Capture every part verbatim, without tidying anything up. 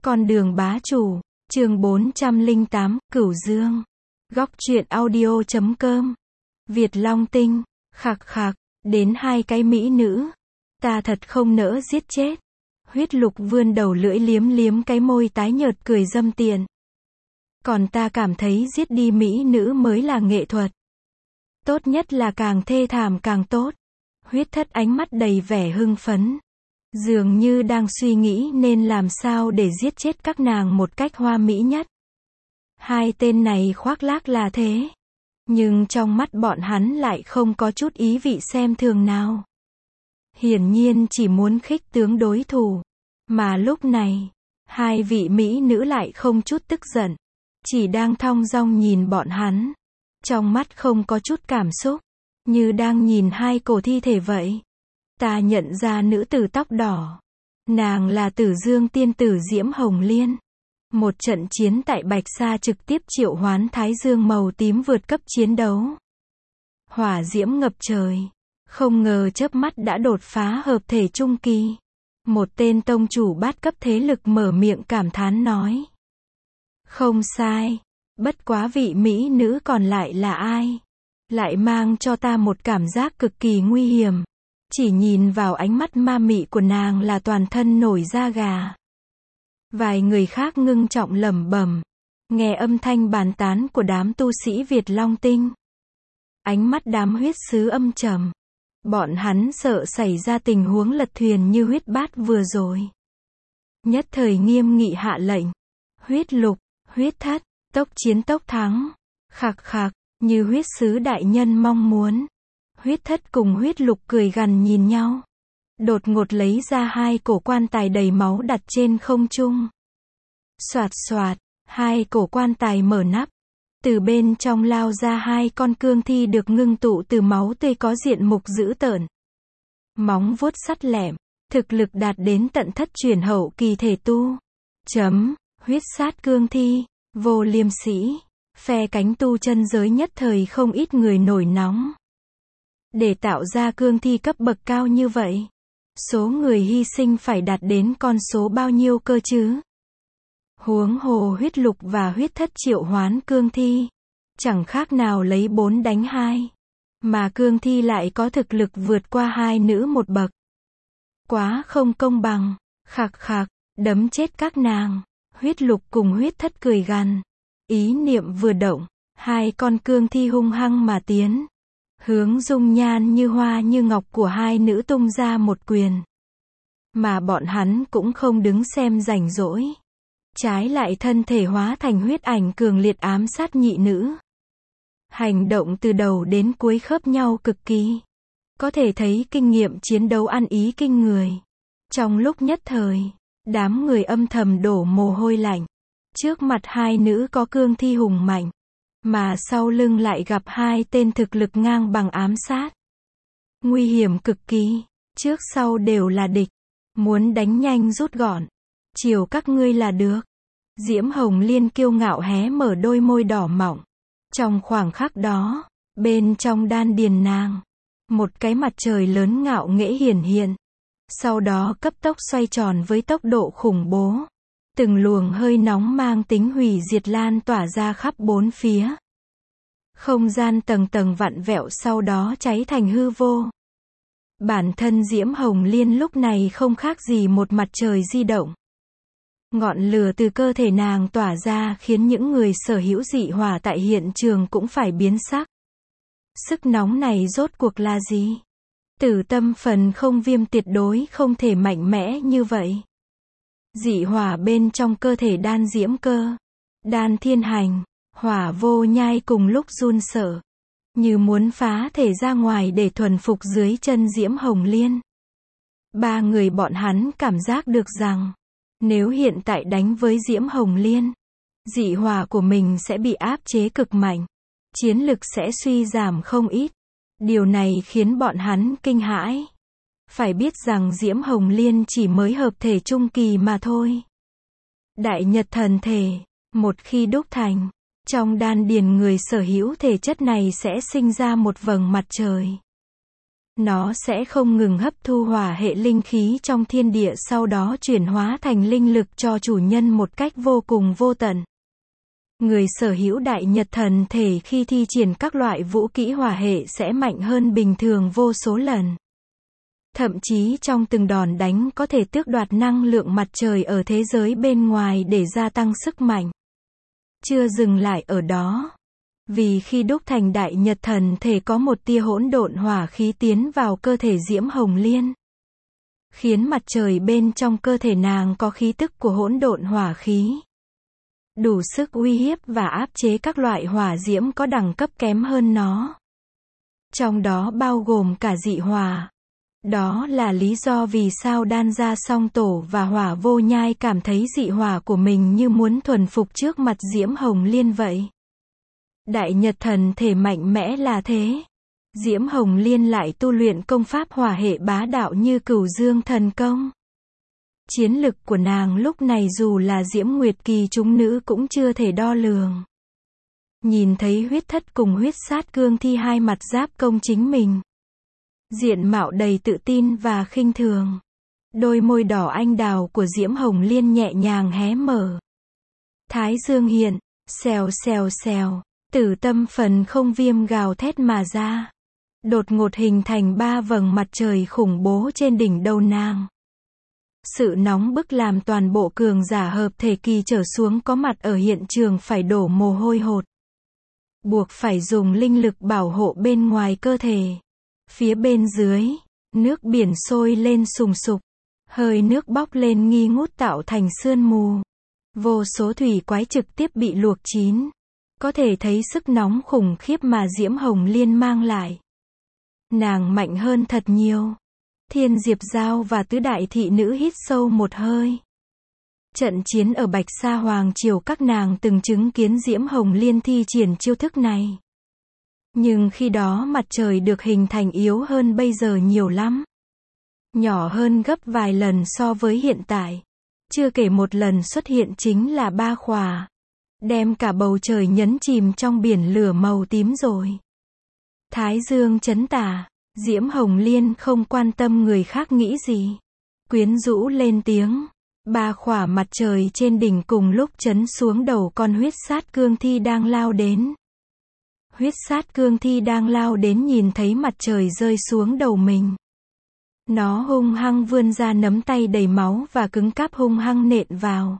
Con đường bá chủ, chương bốn trăm lẻ tám, Cửu Dương. Góc truyện audio chấm com. Việt Long Tinh, khạc khạc, đến hai cái mỹ nữ. Ta thật không nỡ giết chết. Huyết Lục vươn đầu lưỡi liếm liếm cái môi tái nhợt cười dâm tiện. Còn ta cảm thấy giết đi mỹ nữ mới là nghệ thuật. Tốt nhất là càng thê thảm càng tốt. Huyết Thất ánh mắt đầy vẻ hưng phấn. Dường như đang suy nghĩ nên làm sao để giết chết các nàng một cách hoa mỹ nhất. Hai tên này khoác lác là thế. Nhưng trong mắt bọn hắn lại không có chút ý vị xem thường nào. Hiển nhiên chỉ muốn khích tướng đối thủ. Mà lúc này, hai vị mỹ nữ lại không chút tức giận. Chỉ đang thong dong nhìn bọn hắn. Trong mắt không có chút cảm xúc. Như đang nhìn hai cổ thi thể vậy. Ta nhận ra nữ tử tóc đỏ. Nàng là Tử Dương tiên tử Diễm Hồng Liên. Một trận chiến tại Bạch Sa trực tiếp triệu hoán Thái Dương màu tím vượt cấp chiến đấu. Hỏa diễm ngập trời. Không ngờ chớp mắt đã đột phá hợp thể trung kỳ. Một tên tông chủ bát cấp thế lực mở miệng cảm thán nói. Không sai. Bất quá vị mỹ nữ còn lại là ai? Lại mang cho ta một cảm giác cực kỳ nguy hiểm. Chỉ nhìn vào ánh mắt ma mị của nàng là toàn thân nổi da gà. Vài người khác ngưng trọng lẩm bẩm, nghe âm thanh bàn tán của đám tu sĩ Việt Long Tinh. Ánh mắt đám huyết sứ âm trầm. Bọn hắn sợ xảy ra tình huống lật thuyền như huyết bát vừa rồi. Nhất thời nghiêm nghị hạ lệnh. Huyết Lục, Huyết Thất, tốc chiến tốc thắng. Khạc khạc, như huyết sứ đại nhân mong muốn. Huyết Thất cùng Huyết Lục cười gằn nhìn nhau. Đột ngột lấy ra hai cổ quan tài đầy máu đặt trên không trung. Xoạt xoạt, hai cổ quan tài mở nắp. Từ bên trong lao ra hai con cương thi được ngưng tụ từ máu tươi có diện mục dữ tợn. Móng vuốt sắt lẹm, thực lực đạt đến tận thất chuyển hậu kỳ thể tu. Chấm, huyết sát cương thi, vô liêm sỉ. Phe cánh tu chân giới nhất thời không ít người nổi nóng. Để tạo ra cương thi cấp bậc cao như vậy, số người hy sinh phải đạt đến con số bao nhiêu cơ chứ? Huống hồ Huyết Lục và Huyết Thất triệu hoán cương thi, chẳng khác nào lấy bốn đánh hai. Mà cương thi lại có thực lực vượt qua hai nữ một bậc. Quá không công bằng. Khạc khạc, đấm chết các nàng. Huyết Lục cùng Huyết Thất cười gằn. Ý niệm vừa động, hai con cương thi hung hăng mà tiến. Hướng dung nhan như hoa như ngọc của hai nữ tung ra một quyền. Mà bọn hắn cũng không đứng xem rảnh rỗi. Trái lại thân thể hóa thành huyết ảnh cường liệt ám sát nhị nữ. Hành động từ đầu đến cuối khớp nhau cực kỳ. Có thể thấy kinh nghiệm chiến đấu ăn ý kinh người. Trong lúc nhất thời, đám người âm thầm đổ mồ hôi lạnh. Trước mặt hai nữ có cương thi hùng mạnh. Mà sau lưng lại gặp hai tên thực lực ngang bằng ám sát. Nguy hiểm cực kỳ. Trước sau đều là địch. Muốn đánh nhanh rút gọn. Chiều các ngươi là được. Diễm Hồng Liên kiêu ngạo hé mở đôi môi đỏ mọng. Trong khoảng khắc đó, bên trong đan điền nàng, một cái mặt trời lớn ngạo nghễ hiển hiện. Sau đó cấp tốc xoay tròn với tốc độ khủng bố. Từng luồng hơi nóng mang tính hủy diệt lan tỏa ra khắp bốn phía. Không gian tầng tầng vặn vẹo sau đó cháy thành hư vô. Bản thân Diễm Hồng Liên lúc này không khác gì một mặt trời di động. Ngọn lửa từ cơ thể nàng tỏa ra khiến những người sở hữu dị hỏa tại hiện trường cũng phải biến sắc. Sức nóng này rốt cuộc là gì? Tử tâm phần không viêm tuyệt đối không thể mạnh mẽ như vậy. Dị hỏa bên trong cơ thể đan diễm cơ, đan thiên hành, hỏa vô nhai cùng lúc run sợ. Như muốn phá thể ra ngoài để thuần phục dưới chân Diễm Hồng Liên. Ba người bọn hắn cảm giác được rằng, nếu hiện tại đánh với Diễm Hồng Liên, dị hỏa của mình sẽ bị áp chế cực mạnh. Chiến lực sẽ suy giảm không ít. Điều này khiến bọn hắn kinh hãi. Phải biết rằng Diễm Hồng Liên chỉ mới hợp thể trung kỳ mà thôi. Đại nhật thần thể, một khi đúc thành, trong đan điền người sở hữu thể chất này sẽ sinh ra một vầng mặt trời. Nó sẽ không ngừng hấp thu hỏa hệ linh khí trong thiên địa, sau đó chuyển hóa thành linh lực cho chủ nhân một cách vô cùng vô tận. Người sở hữu đại nhật thần thể khi thi triển các loại vũ kỹ hỏa hệ sẽ mạnh hơn bình thường vô số lần. Thậm chí trong từng đòn đánh có thể tước đoạt năng lượng mặt trời ở thế giới bên ngoài để gia tăng sức mạnh. Chưa dừng lại ở đó. Vì khi đúc thành đại nhật thần thể có một tia hỗn độn hỏa khí tiến vào cơ thể Diễm Hồng Liên, khiến mặt trời bên trong cơ thể nàng có khí tức của hỗn độn hỏa khí, đủ sức uy hiếp và áp chế các loại hỏa diễm có đẳng cấp kém hơn nó. Trong đó bao gồm cả dị hỏa. Đó là lý do vì sao Đan Gia Song Tổ và Hỏa Vô Nhai cảm thấy dị hỏa của mình như muốn thuần phục trước mặt Diễm Hồng Liên vậy. Đại nhật thần thể mạnh mẽ là thế. Diễm Hồng Liên lại tu luyện công pháp hỏa hệ bá đạo như Cửu Dương Thần Công. Chiến lực của nàng lúc này dù là Diễm Nguyệt Kỳ chúng nữ cũng chưa thể đo lường. Nhìn thấy huyết thất cùng huyết sát cương thi hai mặt giáp công chính mình. Diện mạo đầy tự tin và khinh thường. Đôi môi đỏ anh đào của Diễm Hồng Liên nhẹ nhàng hé mở. Thái dương hiện, xèo xèo xèo, tử tâm phần không viêm gào thét mà ra. Đột ngột hình thành ba vầng mặt trời khủng bố trên đỉnh đầu nàng. Sự nóng bức làm toàn bộ cường giả hợp thể kỳ trở xuống có mặt ở hiện trường phải đổ mồ hôi hột. Buộc phải dùng linh lực bảo hộ bên ngoài cơ thể. Phía bên dưới, nước biển sôi lên sùng sục. Hơi nước bốc lên nghi ngút tạo thành sương mù. Vô số thủy quái trực tiếp bị luộc chín. Có thể thấy sức nóng khủng khiếp mà Diễm Hồng Liên mang lại. Nàng mạnh hơn thật nhiều. Thiên Diệp Giao và tứ đại thị nữ hít sâu một hơi. Trận chiến ở Bạch Sa Hoàng Triều các nàng từng chứng kiến Diễm Hồng Liên thi triển chiêu thức này. Nhưng khi đó mặt trời được hình thành yếu hơn bây giờ nhiều lắm. Nhỏ hơn gấp vài lần so với hiện tại. Chưa kể một lần xuất hiện chính là ba khỏa. Đem cả bầu trời nhấn chìm trong biển lửa màu tím rồi. Thái dương chấn tà. Diễm Hồng Liên không quan tâm người khác nghĩ gì. Quyến rũ lên tiếng. Ba khỏa mặt trời trên đỉnh cùng lúc chấn xuống đầu con huyết sát cương thi đang lao đến. Huyết sát cương thi đang lao đến nhìn thấy mặt trời rơi xuống đầu mình. Nó hung hăng vươn ra nắm tay đầy máu và cứng cáp hung hăng nện vào.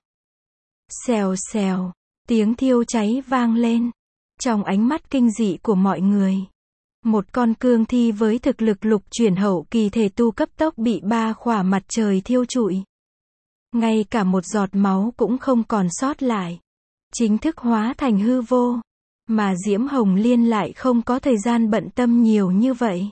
Xèo xèo, tiếng thiêu cháy vang lên. Trong ánh mắt kinh dị của mọi người. Một con cương thi với thực lực lục chuyển hậu kỳ thể tu cấp tốc bị ba khỏa mặt trời thiêu trụi. Ngay cả một giọt máu cũng không còn sót lại. Chính thức hóa thành hư vô. Mà Diễm Hồng Liên lại không có thời gian bận tâm nhiều như vậy.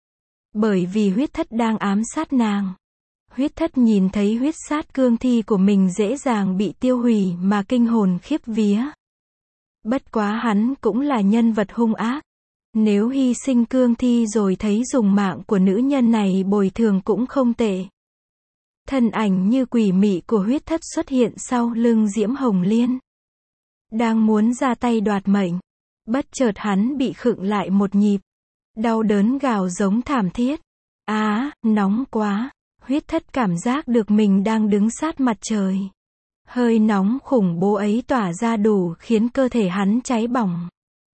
Bởi vì huyết thất đang ám sát nàng. Huyết thất nhìn thấy huyết sát cương thi của mình dễ dàng bị tiêu hủy mà kinh hồn khiếp vía. Bất quá hắn cũng là nhân vật hung ác. Nếu hy sinh cương thi rồi thấy dùng mạng của nữ nhân này bồi thường cũng không tệ. Thân ảnh như quỷ mị của huyết thất xuất hiện sau lưng Diễm Hồng Liên. Đang muốn ra tay đoạt mệnh. Bất chợt hắn bị khựng lại một nhịp. Đau đớn gào giống thảm thiết. Á, nóng quá. Huyết thất cảm giác được mình đang đứng sát mặt trời. Hơi nóng khủng bố ấy tỏa ra đủ khiến cơ thể hắn cháy bỏng.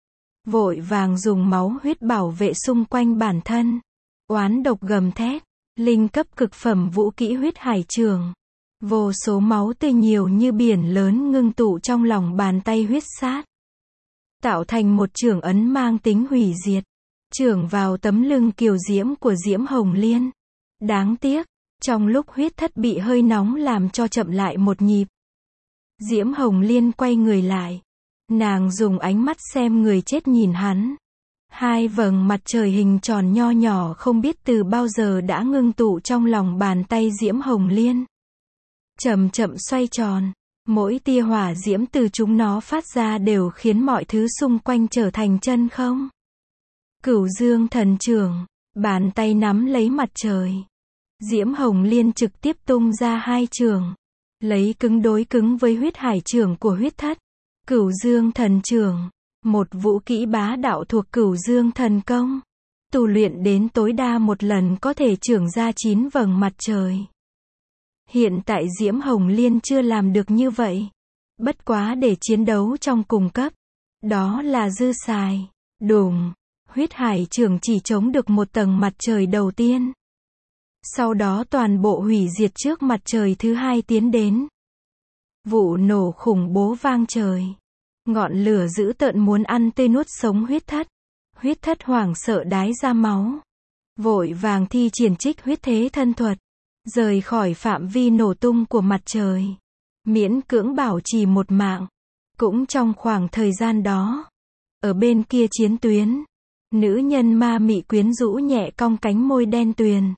Vội vàng dùng máu huyết bảo vệ xung quanh bản thân. Oán độc gầm thét. Linh cấp cực phẩm vũ kỹ huyết hải trường. Vô số máu tươi nhiều như biển lớn ngưng tụ trong lòng bàn tay huyết sát. Tạo thành một chưởng ấn mang tính hủy diệt. Chưởng vào tấm lưng kiều diễm của Diễm Hồng Liên. Đáng tiếc, trong lúc huyết thất bị hơi nóng làm cho chậm lại một nhịp. Diễm Hồng Liên quay người lại. Nàng dùng ánh mắt xem người chết nhìn hắn. Hai vầng mặt trời hình tròn nho nhỏ không biết từ bao giờ đã ngưng tụ trong lòng bàn tay Diễm Hồng Liên. Chậm chậm xoay tròn. Mỗi tia hỏa diễm từ chúng nó phát ra đều khiến mọi thứ xung quanh trở thành chân không. Cửu Dương Thần Chưởng. Bàn tay nắm lấy mặt trời. Diễm Hồng Liên trực tiếp tung ra hai chưởng. Lấy cứng đối cứng với huyết hải chưởng của huyết thất. Cửu Dương Thần Chưởng. Một vũ kỹ bá đạo thuộc Cửu Dương Thần Công. Tu luyện đến tối đa một lần có thể trưởng ra chín vầng mặt trời. Hiện tại Diễm Hồng Liên chưa làm được như vậy. Bất quá để chiến đấu trong cùng cấp. Đó là dư xài. Đùng. Huyết hải trưởng chỉ chống được một tầng mặt trời đầu tiên. Sau đó toàn bộ hủy diệt trước mặt trời thứ hai tiến đến. Vụ nổ khủng bố vang trời. Ngọn lửa dữ tợn muốn ăn tươi nuốt sống huyết thất. Huyết thất hoảng sợ đái ra máu. Vội vàng thi triển trích huyết thế thân thuật. Rời khỏi phạm vi nổ tung của mặt trời. Miễn cưỡng bảo trì một mạng. Cũng trong khoảng thời gian đó. Ở bên kia chiến tuyến. Nữ nhân ma mị quyến rũ nhẹ cong cánh môi đen tuyền.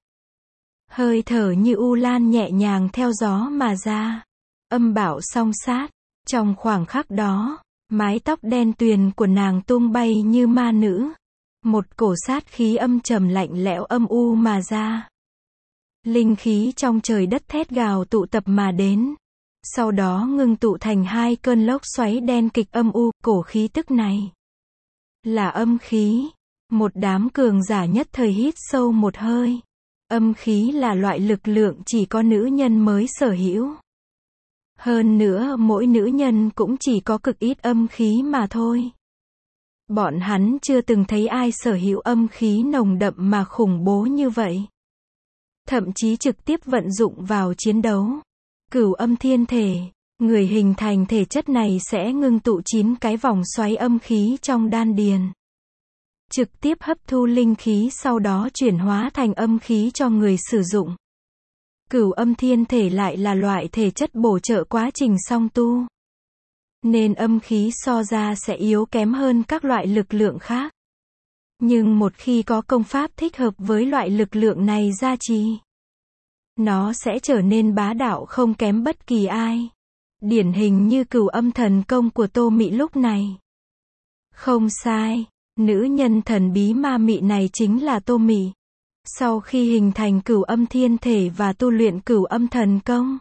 Hơi thở như u lan nhẹ nhàng theo gió mà ra. Âm bảo song sát. Trong khoảng khắc đó, mái tóc đen tuyền của nàng tung bay như ma nữ. Một cổ sát khí âm trầm lạnh lẽo âm u mà ra. Linh khí trong trời đất thét gào tụ tập mà đến. Sau đó ngưng tụ thành hai cơn lốc xoáy đen kịch âm u. Cổ khí tức này là âm khí. Một đám cường giả nhất thời hít sâu một hơi. Âm khí là loại lực lượng chỉ có nữ nhân mới sở hữu. Hơn nữa mỗi nữ nhân cũng chỉ có cực ít âm khí mà thôi. Bọn hắn chưa từng thấy ai sở hữu âm khí nồng đậm mà khủng bố như vậy. Thậm chí trực tiếp vận dụng vào chiến đấu. Cửu âm thiên thể, người hình thành thể chất này sẽ ngưng tụ chín cái vòng xoáy âm khí trong đan điền. Trực tiếp hấp thu linh khí sau đó chuyển hóa thành âm khí cho người sử dụng. Cửu âm thiên thể lại là loại thể chất bổ trợ quá trình song tu. Nên âm khí so ra sẽ yếu kém hơn các loại lực lượng khác. Nhưng một khi có công pháp thích hợp với loại lực lượng này gia trì, nó sẽ trở nên bá đạo không kém bất kỳ ai. Điển hình như cửu âm thần công của Tô Mị lúc này. Không sai, nữ nhân thần bí ma mị này chính là Tô Mị. Sau khi hình thành cửu âm thiên thể và tu luyện cửu âm thần công,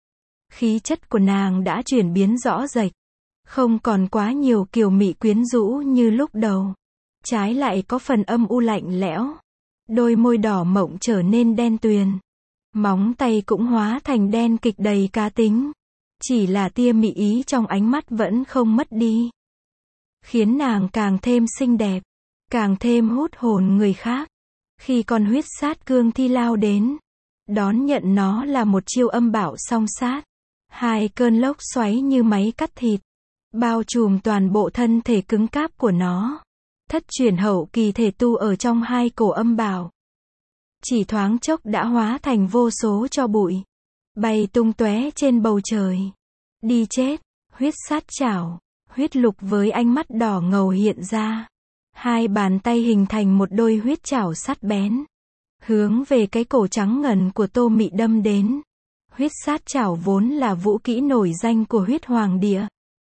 khí chất của nàng đã chuyển biến rõ rệt. Không còn quá nhiều kiều mị quyến rũ như lúc đầu. Trái lại có phần âm u lạnh lẽo. Đôi môi đỏ mộng trở nên đen tuyền. Móng tay cũng hóa thành đen kịch đầy cá tính. Chỉ là tia mị ý trong ánh mắt vẫn không mất đi. Khiến nàng càng thêm xinh đẹp. Càng thêm hút hồn người khác. Khi con huyết sát cương thi lao đến, đón nhận nó là một chiêu âm bảo song sát. Hai cơn lốc xoáy như máy cắt thịt. Bao trùm toàn bộ thân thể cứng cáp của nó. Thất truyền hậu kỳ thể tu ở trong hai cổ âm bảo. Chỉ thoáng chốc đã hóa thành vô số tro bụi. Bay tung tóe trên bầu trời. Đi chết, huyết sát chảo, huyết lục với ánh mắt đỏ ngầu hiện ra. Hai bàn tay hình thành một đôi huyết chảo sắt bén. Hướng về cái cổ trắng ngần của Tô Mị đâm đến. Huyết sát chảo vốn là vũ kỹ nổi danh của huyết hoàng địa.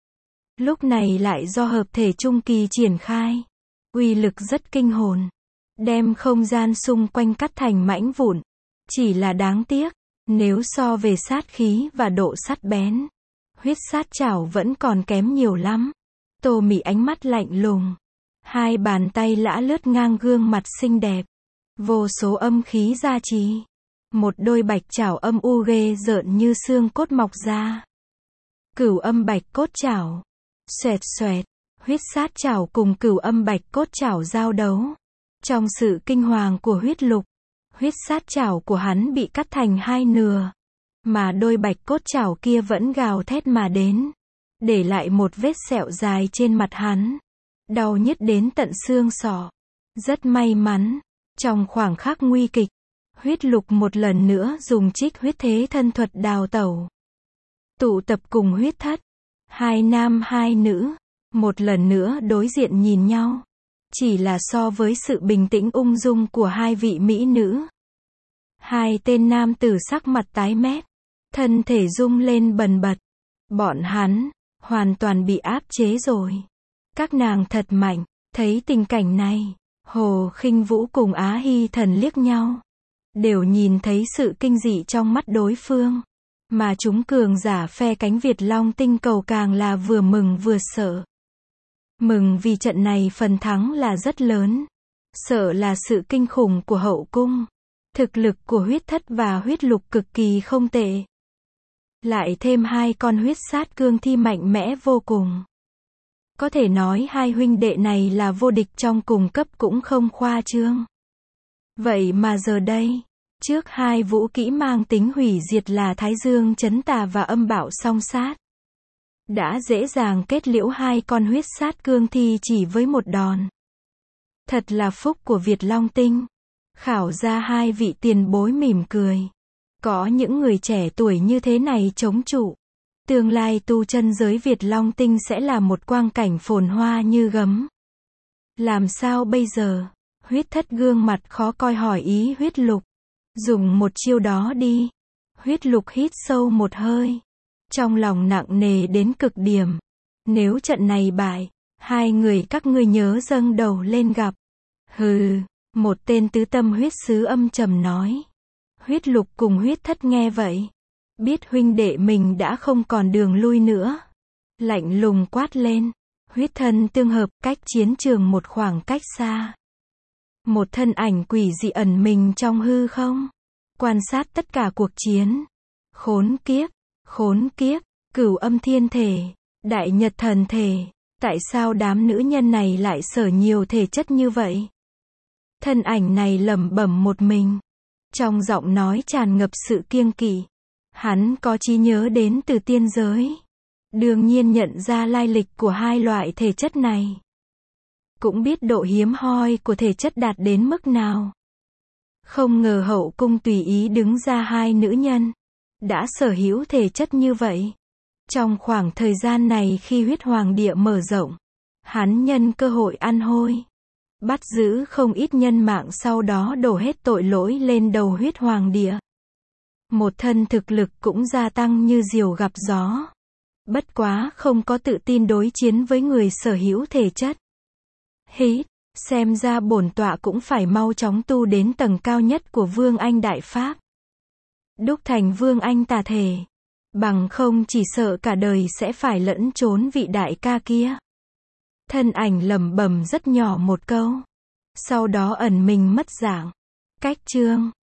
Lúc này lại do hợp thể trung kỳ triển khai. Uy lực rất kinh hồn. Đem không gian xung quanh cắt thành mảnh vụn. Chỉ là đáng tiếc. Nếu so về sát khí và độ sắt bén, huyết sát chảo vẫn còn kém nhiều lắm. Tô Mị ánh mắt lạnh lùng. Hai bàn tay lã lướt ngang gương mặt xinh đẹp. Vô số âm khí gia trì. Một đôi bạch chảo âm u ghê rợn như xương cốt mọc ra. Cửu âm bạch cốt chảo. Xoẹt xoẹt. Huyết sát chảo cùng cửu âm bạch cốt chảo giao đấu. Trong sự kinh hoàng của huyết lục, huyết sát chảo của hắn bị cắt thành hai nửa. Mà đôi bạch cốt chảo kia vẫn gào thét mà đến. Để lại một vết sẹo dài trên mặt hắn. Đau nhức đến tận xương sọ. Rất may mắn. Trong khoảng khắc nguy kịch, huyết lục một lần nữa dùng trích huyết thế thân thuật đào tẩu. Tụ tập cùng huyết thất. Hai nam hai nữ. Một lần nữa đối diện nhìn nhau. Chỉ là so với sự bình tĩnh ung dung của hai vị mỹ nữ. Hai tên nam tử sắc mặt tái mét. Thân thể rung lên bần bật. Bọn hắn, hoàn toàn bị áp chế rồi. Các nàng thật mạnh. Thấy tình cảnh này, Hồ Khinh Vũ cùng Á Hy Thần liếc nhau. Đều nhìn thấy sự kinh dị trong mắt đối phương. Mà chúng cường giả phe cánh Việt Long tinh cầu càng là vừa mừng vừa sợ. Mừng vì trận này phần thắng là rất lớn. sợ là sự kinh khủng của hậu cung. Thực lực của huyết thất và huyết lục cực kỳ không tệ. Lại thêm hai con huyết sát cương thi mạnh mẽ vô cùng. Có thể nói hai huynh đệ này là vô địch trong cùng cấp cũng không khoa trương. Vậy mà giờ đây, trước hai vũ kỹ mang tính hủy diệt là Thái Dương Chấn Tà và Âm Bạo Song Sát, đã dễ dàng kết liễu hai con huyết sát cương thi chỉ với một đòn. Thật là phúc của Việt Long Tinh. Khảo ra hai vị tiền bối mỉm cười. Có những người trẻ tuổi như thế này chống trụ. Tương lai tu chân giới Việt Long Tinh sẽ là một quang cảnh phồn hoa như gấm. Làm sao bây giờ? Huyết thất gương mặt khó coi hỏi ý huyết lục. Dùng một chiêu đó đi. Huyết lục hít sâu một hơi. Trong lòng nặng nề đến cực điểm. Nếu trận này bại, hai người các ngươi nhớ dâng đầu lên gặp. Hừ, một tên tứ tâm huyết sứ âm trầm nói. Huyết lục cùng huyết thất nghe vậy. Biết huynh đệ mình đã không còn đường lui nữa. Lạnh lùng quát lên. Huyết thân tương hợp cách chiến trường một khoảng cách xa. Một thân ảnh quỷ dị ẩn mình trong hư không. Quan sát tất cả cuộc chiến. Khốn kiếp, khốn kiếp, cửu âm thiên thể, đại nhật thần thể. Tại sao đám nữ nhân này lại sở nhiều thể chất như vậy? Thân ảnh này lẩm bẩm một mình. Trong giọng nói tràn ngập sự kiêng kỵ. Hắn có trí nhớ đến từ tiên giới. Đương nhiên nhận ra lai lịch của hai loại thể chất này. Cũng biết độ hiếm hoi của thể chất đạt đến mức nào. Không ngờ hậu cung tùy ý đứng ra hai nữ nhân. Đã sở hữu thể chất như vậy. Trong khoảng thời gian này khi huyết hoàng địa mở rộng. Hắn nhân cơ hội ăn hôi. Bắt giữ không ít nhân mạng sau đó đổ hết tội lỗi lên đầu huyết hoàng địa. Một thân thực lực cũng gia tăng như diều gặp gió. Bất quá không có tự tin đối chiến với người sở hữu thể chất. Hít, xem ra bổn tọa cũng phải mau chóng tu đến tầng cao nhất của Vương Anh Đại Pháp. Đúc thành Vương Anh tà thể. Bằng không chỉ sợ cả đời sẽ phải lẫn trốn vị đại ca kia. Thân ảnh lẩm bẩm rất nhỏ một câu. Sau đó ẩn mình mất dạng. Cách chương